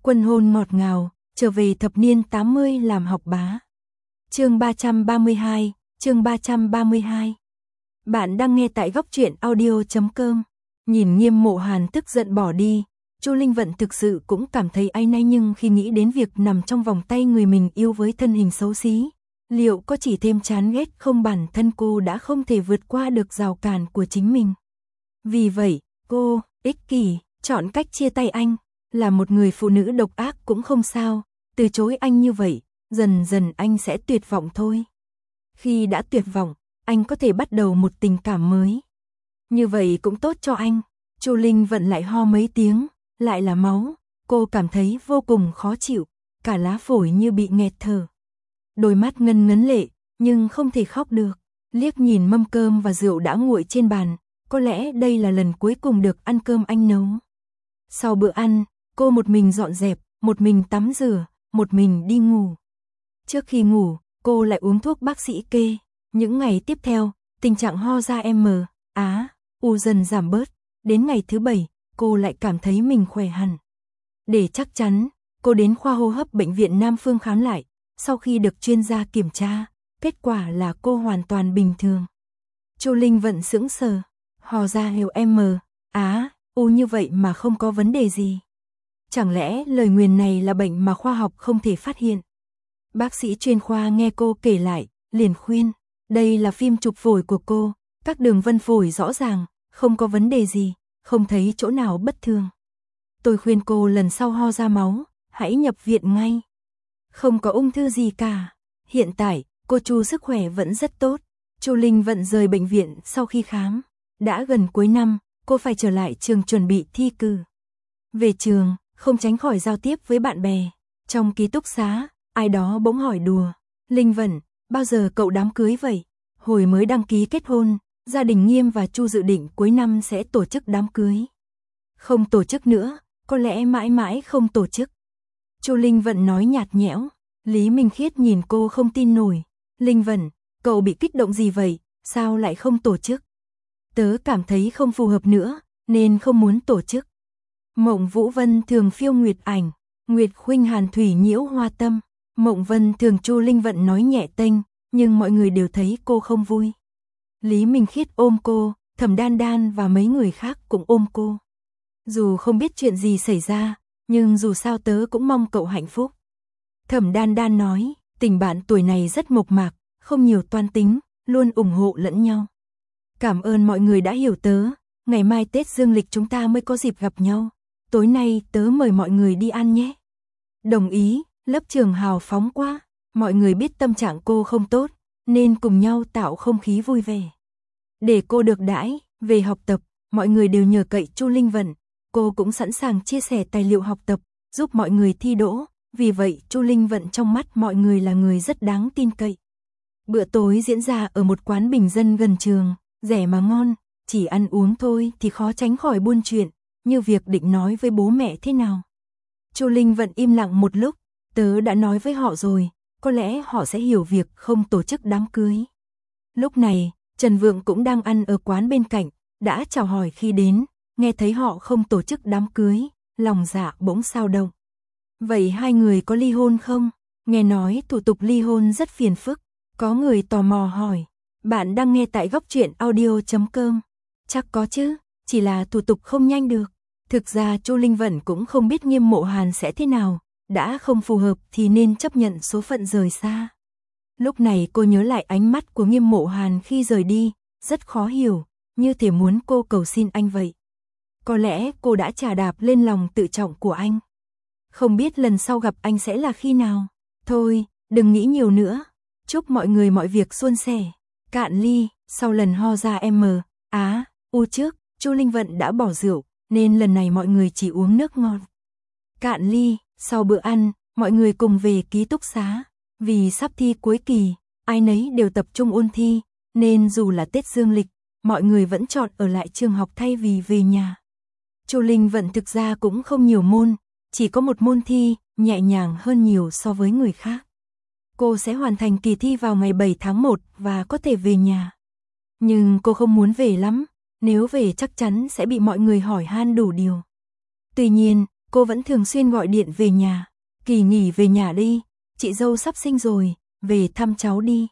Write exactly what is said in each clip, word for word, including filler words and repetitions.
Quân hôn ngọt ngào, trở về thập niên tám mươi làm học bá. Chương ba trăm ba mươi hai, chương ba trăm ba mươi hai. Bạn đang nghe tại góc truyện audio chấm com. Nhìn Nghiêm Mộ Hàn tức giận bỏ đi, Chu Linh Vận thực sự cũng cảm thấy áy náy, nhưng khi nghĩ đến việc nằm trong vòng tay người mình yêu với thân hình xấu xí, liệu có chỉ thêm chán ghét không, bản thân cô đã không thể vượt qua được rào cản của chính mình. Vì vậy, cô, ích kỷ, chọn cách chia tay anh. Là một người phụ nữ độc ác cũng không sao, từ chối anh như vậy, dần dần anh sẽ tuyệt vọng thôi. Khi đã tuyệt vọng, anh có thể bắt đầu một tình cảm mới. Như vậy cũng tốt cho anh. Chu Linh Vận lại ho mấy tiếng, lại là máu, cô cảm thấy vô cùng khó chịu, cả lá phổi như bị nghẹt thở. Đôi mắt ngân ngấn lệ, nhưng không thể khóc được, liếc nhìn mâm cơm và rượu đã nguội trên bàn, có lẽ đây là lần cuối cùng được ăn cơm anh nấu. Sau bữa ăn, cô một mình dọn dẹp, một mình tắm rửa, một mình đi ngủ. Trước khi ngủ, cô lại uống thuốc bác sĩ kê. Những ngày tiếp theo, tình trạng ho ra M, Á, U dần giảm bớt. Đến ngày thứ bảy, cô lại cảm thấy mình khỏe hẳn. Để chắc chắn, cô đến khoa hô hấp bệnh viện Nam Phương khám lại. Sau khi được chuyên gia kiểm tra, kết quả là cô hoàn toàn bình thường. Chu Linh Vận sững sờ, ho ra hiệu M, Á, U như vậy mà không có vấn đề gì. Chẳng lẽ lời nguyền này là bệnh mà khoa học không thể phát hiện? Bác sĩ chuyên khoa nghe cô kể lại, liền khuyên, đây là phim chụp phổi của cô, các đường vân phổi rõ ràng, không có vấn đề gì, không thấy chỗ nào bất thường. Tôi khuyên cô lần sau ho ra máu, hãy nhập viện ngay. Không có ung thư gì cả. Hiện tại, cô Chu sức khỏe vẫn rất tốt. Chu Linh Vận rời bệnh viện sau khi khám. Đã gần cuối năm, cô phải trở lại trường chuẩn bị thi cử. Về trường, không tránh khỏi giao tiếp với bạn bè. Trong ký túc xá, ai đó bỗng hỏi đùa, Linh Vận, bao giờ cậu đám cưới vậy? Hồi mới đăng ký kết hôn, gia đình Nghiêm và Chu dự định cuối năm sẽ tổ chức đám cưới. Không tổ chức nữa, có lẽ mãi mãi không tổ chức. Chu Linh Vận nói nhạt nhẽo. Lý Minh Khiết nhìn cô không tin nổi. Linh Vận, cậu bị kích động gì vậy, sao lại không tổ chức? Tớ cảm thấy không phù hợp nữa, nên không muốn tổ chức. Mộng Vũ Vân thường phiêu nguyệt ảnh, Nguyệt Khuynh Hàn thủy nhiễu hoa tâm. Mộng Vân thường Chu Linh Vận nói nhẹ tênh, nhưng mọi người đều thấy cô không vui. Lý Minh Khiết ôm cô, Thẩm Đan Đan và mấy người khác cũng ôm cô. Dù không biết chuyện gì xảy ra, nhưng dù sao tớ cũng mong cậu hạnh phúc. Thẩm Đan Đan nói, tình bạn tuổi này rất mộc mạc, không nhiều toan tính, luôn ủng hộ lẫn nhau. Cảm ơn mọi người đã hiểu tớ, ngày mai Tết dương lịch chúng ta mới có dịp gặp nhau. Tối nay tớ mời mọi người đi ăn nhé. Đồng ý, lớp trường hào phóng quá, mọi người biết tâm trạng cô không tốt, nên cùng nhau tạo không khí vui vẻ. Để cô được đãi, về học tập, mọi người đều nhờ cậy Chu Linh Vận, cô cũng sẵn sàng chia sẻ tài liệu học tập, giúp mọi người thi đỗ, vì vậy Chu Linh Vận trong mắt mọi người là người rất đáng tin cậy. Bữa tối diễn ra ở một quán bình dân gần trường, rẻ mà ngon, chỉ ăn uống thôi thì khó tránh khỏi buôn chuyện, như việc định nói với bố mẹ thế nào. Chu Linh Vận im lặng một lúc, tớ đã nói với họ rồi, có lẽ họ sẽ hiểu việc không tổ chức đám cưới. Lúc này, Trần Vượng cũng đang ăn ở quán bên cạnh, đã chào hỏi khi đến, nghe thấy họ không tổ chức đám cưới, lòng dạ bỗng xao động. Vậy hai người có ly hôn không? Nghe nói thủ tục ly hôn rất phiền phức, có người tò mò hỏi. Bạn đang nghe tại góc truyện audio chấm com. Chắc có chứ, chỉ là thủ tục không nhanh được. Thực ra Chu Linh Vận cũng không biết Nghiêm Mộ Hàn sẽ thế nào, đã không phù hợp thì nên chấp nhận số phận rời xa. Lúc này cô nhớ lại ánh mắt của Nghiêm Mộ Hàn khi rời đi, rất khó hiểu, như thể muốn cô cầu xin anh vậy. Có lẽ cô đã trà đạp lên lòng tự trọng của anh. Không biết lần sau gặp anh sẽ là khi nào. Thôi, đừng nghĩ nhiều nữa. Chúc mọi người mọi việc suôn sẻ. Cạn ly, sau lần ho ra M, Á, U trước, Chu Linh Vận đã bỏ rượu, nên lần này mọi người chỉ uống nước ngọt. Cạn ly, sau bữa ăn, mọi người cùng về ký túc xá. Vì sắp thi cuối kỳ, ai nấy đều tập trung ôn thi, nên dù là Tết dương lịch, mọi người vẫn chọn ở lại trường học thay vì về nhà. Chu Linh Vận thực ra cũng không nhiều môn, chỉ có một môn thi, nhẹ nhàng hơn nhiều so với người khác. Cô sẽ hoàn thành kỳ thi vào ngày bảy tháng một và có thể về nhà. Nhưng cô không muốn về lắm, nếu về chắc chắn sẽ bị mọi người hỏi han đủ điều. Tuy nhiên, cô vẫn thường xuyên gọi điện về nhà. Kỳ nghỉ về nhà đi, chị dâu sắp sinh rồi, về thăm cháu đi.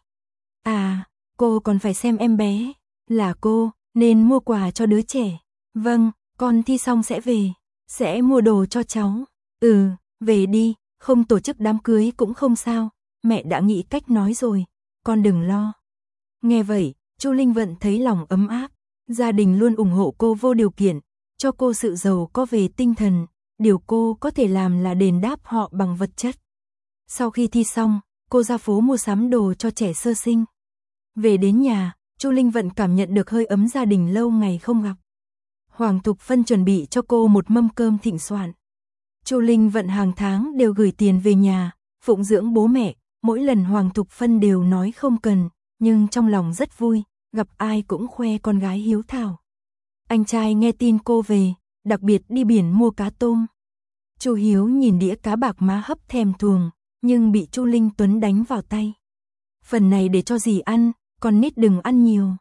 À, cô còn phải xem em bé, là cô, nên mua quà cho đứa trẻ. Vâng, con thi xong sẽ về, sẽ mua đồ cho cháu. Ừ, về đi, không tổ chức đám cưới cũng không sao, mẹ đã nghĩ cách nói rồi, con đừng lo. Nghe vậy, Chu Linh Vận thấy lòng ấm áp, gia đình luôn ủng hộ cô vô điều kiện, cho cô sự giàu có về tinh thần, điều cô có thể làm là đền đáp họ bằng vật chất. Sau khi thi xong, cô ra phố mua sắm đồ cho trẻ sơ sinh. Về đến nhà, Chu Linh Vận cảm nhận được hơi ấm gia đình lâu ngày không gặp. Hoàng Thục Phân chuẩn bị cho cô một mâm cơm thịnh soạn. Chu Linh Vận hàng tháng đều gửi tiền về nhà, phụng dưỡng bố mẹ, mỗi lần Hoàng Thục Phân đều nói không cần, nhưng trong lòng rất vui, gặp ai cũng khoe con gái hiếu thảo. Anh trai nghe tin cô về, đặc biệt đi biển mua cá tôm. Chu Hiếu nhìn đĩa cá bạc má hấp thèm thuồng, nhưng bị Chu Linh Tuấn đánh vào tay. Phần này để cho dì ăn, con nít đừng ăn nhiều.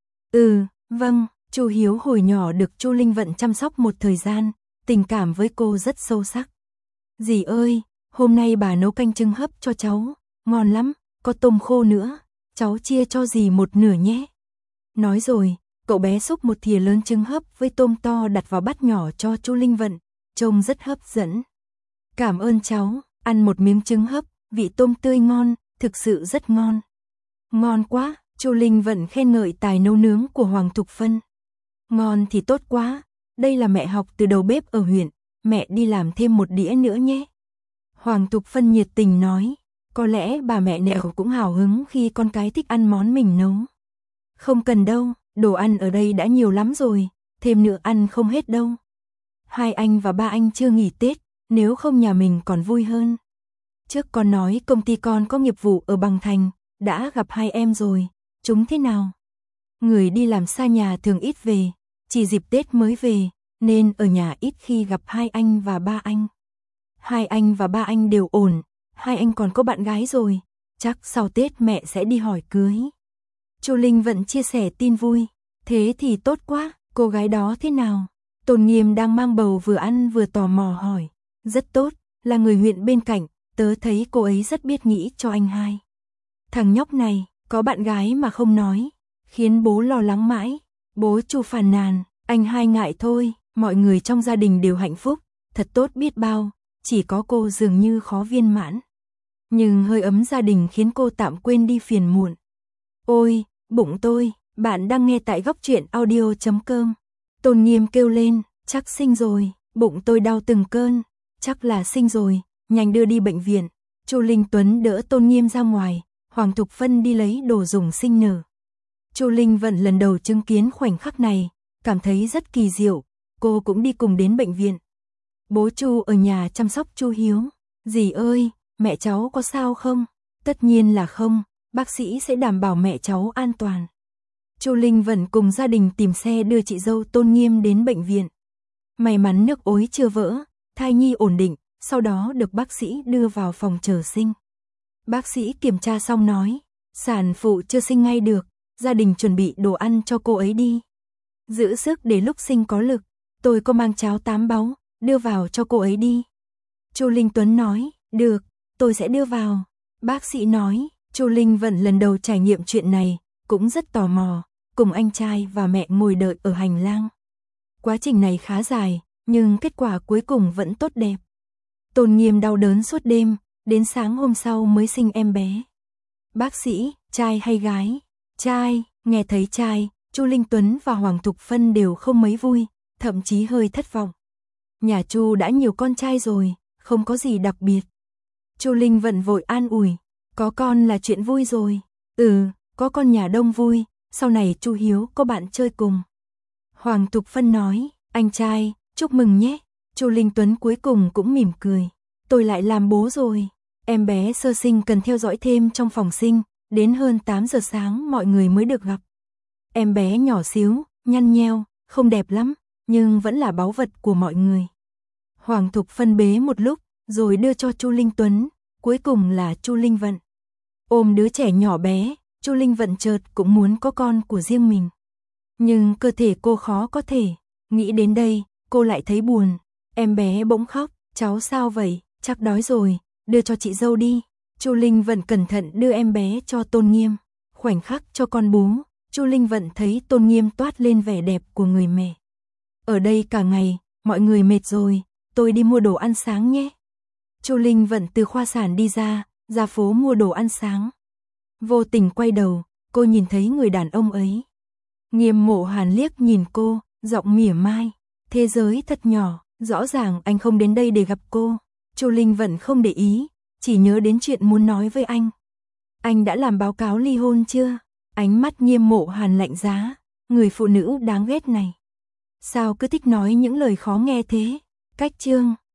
Ừ, vâng, Chu Hiếu hồi nhỏ được Chu Linh Vận chăm sóc một thời gian, tình cảm với cô rất sâu sắc. Dì ơi, hôm nay bà nấu canh trứng hấp cho cháu, ngon lắm, có tôm khô nữa, cháu chia cho dì một nửa nhé. Nói rồi, cậu bé xúc một thìa lớn trứng hấp với tôm to đặt vào bát nhỏ cho Chu Linh Vận, trông rất hấp dẫn. Cảm ơn cháu, ăn một miếng trứng hấp, vị tôm tươi ngon, thực sự rất ngon. Ngon quá, Chu Linh Vận khen ngợi tài nấu nướng của Hoàng Thục Phân. Ngon thì tốt quá, đây là mẹ học từ đầu bếp ở huyện, mẹ đi làm thêm một đĩa nữa nhé. Hoàng Thục Phân nhiệt tình nói, có lẽ bà mẹ Nẹo cũng hào hứng khi con cái thích ăn món mình nấu. Không cần đâu, đồ ăn ở đây đã nhiều lắm rồi, thêm nữa ăn không hết đâu. Hai anh và ba anh chưa nghỉ Tết, nếu không nhà mình còn vui hơn. Trước con nói công ty con có nghiệp vụ ở Bằng Thành, đã gặp hai em rồi, chúng thế nào? Người đi làm xa nhà thường ít về, chỉ dịp Tết mới về, nên ở nhà ít khi gặp hai anh và ba anh. Hai anh và ba anh đều ổn, hai anh còn có bạn gái rồi, chắc sau Tết mẹ sẽ đi hỏi cưới. Chu Linh Vận chia sẻ tin vui, thế thì tốt quá, cô gái đó thế nào? Tôn Nghiêm đang mang bầu vừa ăn vừa tò mò hỏi, rất tốt, là người huyện bên cạnh, tớ thấy cô ấy rất biết nghĩ cho anh hai. Thằng nhóc này, có bạn gái mà không nói, khiến bố lo lắng mãi. Bố Chu phàn nàn, anh hai ngại thôi, mọi người trong gia đình đều hạnh phúc, thật tốt biết bao, chỉ có cô dường như khó viên mãn. Nhưng hơi ấm gia đình khiến cô tạm quên đi phiền muộn. Ôi, bụng tôi, bạn đang nghe tại góc truyện audio chấm com. Tôn Nghiêm kêu lên, chắc sinh rồi, bụng tôi đau từng cơn, chắc là sinh rồi, nhanh đưa đi bệnh viện. Chu Linh Tuấn đỡ Tôn Nghiêm ra ngoài, Hoàng Thục Phân đi lấy đồ dùng sinh nở. Chu Linh Vận lần đầu chứng kiến khoảnh khắc này, cảm thấy rất kỳ diệu, cô cũng đi cùng đến bệnh viện. Bố Chu ở nhà chăm sóc Chu Hiếu. Dì ơi, mẹ cháu có sao không? Tất nhiên là không, bác sĩ sẽ đảm bảo mẹ cháu an toàn. Chu Linh Vận cùng gia đình tìm xe đưa chị dâu Tôn Nghiêm đến bệnh viện. May mắn nước ối chưa vỡ, thai nhi ổn định, sau đó được bác sĩ đưa vào phòng chờ sinh. Bác sĩ kiểm tra xong nói, sản phụ chưa sinh ngay được, gia đình chuẩn bị đồ ăn cho cô ấy đi. Giữ sức để lúc sinh có lực, tôi có mang cháo tám báu, đưa vào cho cô ấy đi. Chu Linh Tuấn nói, được, tôi sẽ đưa vào. Bác sĩ nói, Chu Linh Vận lần đầu trải nghiệm chuyện này, cũng rất tò mò, cùng anh trai và mẹ ngồi đợi ở hành lang. Quá trình này khá dài, nhưng kết quả cuối cùng vẫn tốt đẹp. Tôn Nghiêm đau đớn suốt đêm, đến sáng hôm sau mới sinh em bé. Bác sĩ, trai hay gái? Trai, nghe thấy trai, Chu Linh Tuấn và Hoàng Thục Phân đều không mấy vui, thậm chí hơi thất vọng. Nhà Chu đã nhiều con trai rồi, không có gì đặc biệt. Chu Linh Vận vội an ủi, có con là chuyện vui rồi. Ừ, có con nhà đông vui, sau này Chu Hiếu có bạn chơi cùng. Hoàng Thục Phân nói, anh trai, chúc mừng nhé. Chu Linh Tuấn cuối cùng cũng mỉm cười, tôi lại làm bố rồi. Em bé sơ sinh cần theo dõi thêm trong phòng sinh, đến hơn tám giờ sáng mọi người mới được gặp. Em bé nhỏ xíu, nhăn nheo, không đẹp lắm, nhưng vẫn là báu vật của mọi người. Hoàng Thục Phân bế một lúc, rồi đưa cho Chu Linh Tuấn, cuối cùng là Chu Linh Vận. Ôm đứa trẻ nhỏ bé, Chu Linh Vận chợt cũng muốn có con của riêng mình. Nhưng cơ thể cô khó có thể, nghĩ đến đây, cô lại thấy buồn, em bé bỗng khóc, Cháu sao vậy, chắc đói rồi, đưa cho chị dâu đi. Chu Linh Vận cẩn thận đưa em bé cho Tôn Nghiêm. Khoảnh khắc cho con bú, Chu Linh Vận thấy Tôn Nghiêm toát lên vẻ đẹp của người mẹ. Ở đây cả ngày, mọi người mệt rồi, tôi đi mua đồ ăn sáng nhé. Chu Linh Vận từ khoa sản đi ra, ra phố mua đồ ăn sáng. Vô tình quay đầu, cô nhìn thấy người đàn ông ấy. Nghiêm Mộ Hàn liếc nhìn cô, giọng mỉa mai. Thế giới thật nhỏ, rõ ràng anh không đến đây để gặp cô. Chu Linh Vận không để ý, chỉ nhớ đến chuyện muốn nói với anh. Anh đã làm báo cáo ly hôn chưa? Ánh mắt Nghiêm Mộ Hàn lạnh giá, người phụ nữ đáng ghét này. Sao cứ thích nói những lời khó nghe thế? Cách chương